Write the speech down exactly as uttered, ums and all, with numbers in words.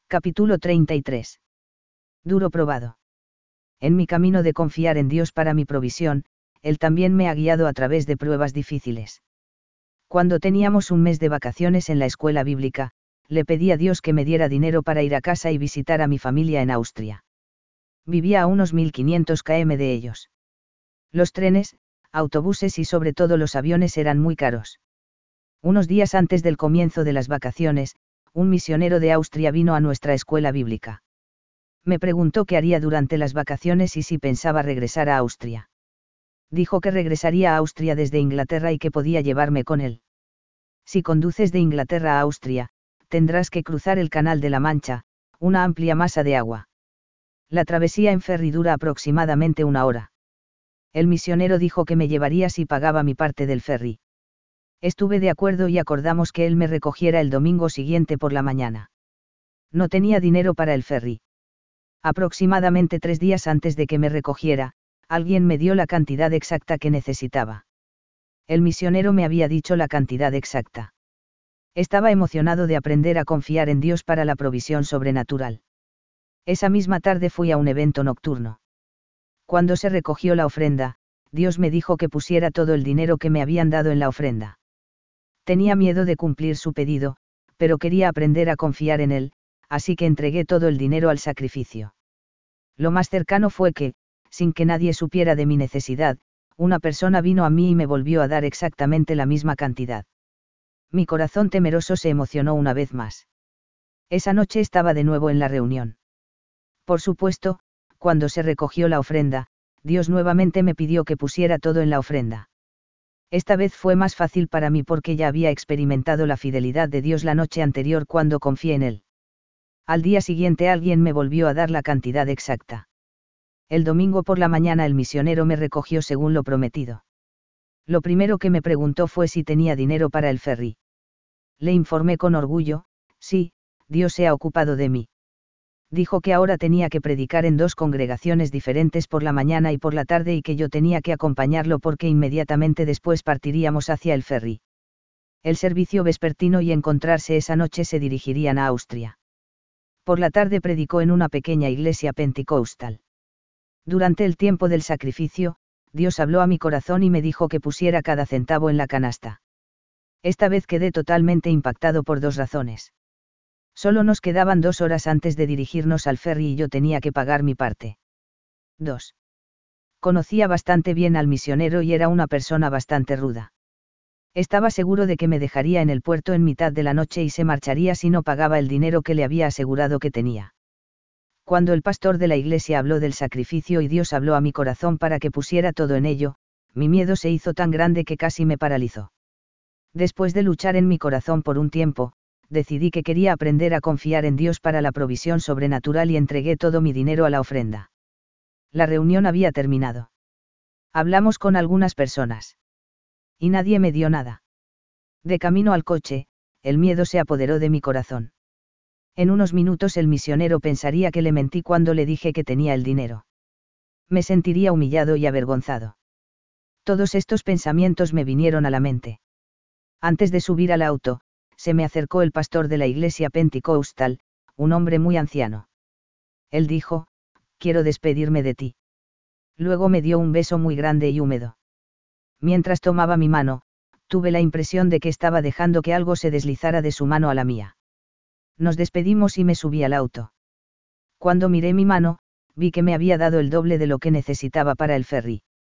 Capítulo treinta y tres. Duro probado. En mi camino de confiar en Dios para mi provisión, Él también me ha guiado a través de pruebas difíciles. Cuando teníamos un mes de vacaciones en la escuela bíblica, le pedí a Dios que me diera dinero para ir a casa y visitar a mi familia en Austria. Vivía a unos mil quinientos kilómetros de ellos. Los trenes, autobuses y sobre todo los aviones eran muy caros. Unos días antes del comienzo de las vacaciones, un misionero de Austria vino a nuestra escuela bíblica. Me preguntó qué haría durante las vacaciones y si pensaba regresar a Austria. Dijo que regresaría a Austria desde Inglaterra y que podía llevarme con él. Si conduces de Inglaterra a Austria, tendrás que cruzar el Canal de la Mancha, una amplia masa de agua. La travesía en ferry dura aproximadamente una hora. El misionero dijo que me llevaría si pagaba mi parte del ferry. Estuve de acuerdo y acordamos que él me recogiera el domingo siguiente por la mañana. No tenía dinero para el ferry. Aproximadamente tres días antes de que me recogiera, alguien me dio la cantidad exacta que necesitaba. El misionero me había dicho la cantidad exacta. Estaba emocionado de aprender a confiar en Dios para la provisión sobrenatural. Esa misma tarde fui a un evento nocturno. Cuando se recogió la ofrenda, Dios me dijo que pusiera todo el dinero que me habían dado en la ofrenda. Tenía miedo de cumplir su pedido, pero quería aprender a confiar en Él, así que entregué todo el dinero al sacrificio. Lo más cercano fue que, sin que nadie supiera de mi necesidad, una persona vino a mí y me volvió a dar exactamente la misma cantidad. Mi corazón temeroso se emocionó una vez más. Esa noche estaba de nuevo en la reunión. Por supuesto, cuando se recogió la ofrenda, Dios nuevamente me pidió que pusiera todo en la ofrenda. Esta vez fue más fácil para mí porque ya había experimentado la fidelidad de Dios la noche anterior cuando confié en Él. Al día siguiente alguien me volvió a dar la cantidad exacta. El domingo por la mañana el misionero me recogió según lo prometido. Lo primero que me preguntó fue si tenía dinero para el ferry. Le informé con orgullo, sí, Dios se ha ocupado de mí. Dijo que ahora tenía que predicar en dos congregaciones diferentes por la mañana y por la tarde y que yo tenía que acompañarlo porque inmediatamente después partiríamos hacia el ferry. El servicio vespertino y encontrarse esa noche se dirigirían a Austria. Por la tarde predicó en una pequeña iglesia pentecostal. Durante el tiempo del sacrificio, Dios habló a mi corazón y me dijo que pusiera cada centavo en la canasta. Esta vez quedé totalmente impactado por dos razones. Solo nos quedaban dos horas antes de dirigirnos al ferry y yo tenía que pagar mi parte. dos. Conocía bastante bien al misionero y era una persona bastante ruda. Estaba seguro de que me dejaría en el puerto en mitad de la noche y se marcharía si no pagaba el dinero que le había asegurado que tenía. Cuando el pastor de la iglesia habló del sacrificio y Dios habló a mi corazón para que pusiera todo en ello, mi miedo se hizo tan grande que casi me paralizó. Después de luchar en mi corazón por un tiempo, decidí que quería aprender a confiar en Dios para la provisión sobrenatural y entregué todo mi dinero a la ofrenda. La reunión había terminado. Hablamos con algunas personas. Y nadie me dio nada. De camino al coche, el miedo se apoderó de mi corazón. En unos minutos el misionero pensaría que le mentí cuando le dije que tenía el dinero. Me sentiría humillado y avergonzado. Todos estos pensamientos me vinieron a la mente. Antes de subir al auto, se me acercó el pastor de la iglesia pentecostal, un hombre muy anciano. Él dijo, quiero despedirme de ti. Luego me dio un beso muy grande y húmedo. Mientras tomaba mi mano, tuve la impresión de que estaba dejando que algo se deslizara de su mano a la mía. Nos despedimos y me subí al auto. Cuando miré mi mano, vi que me había dado el doble de lo que necesitaba para el ferry.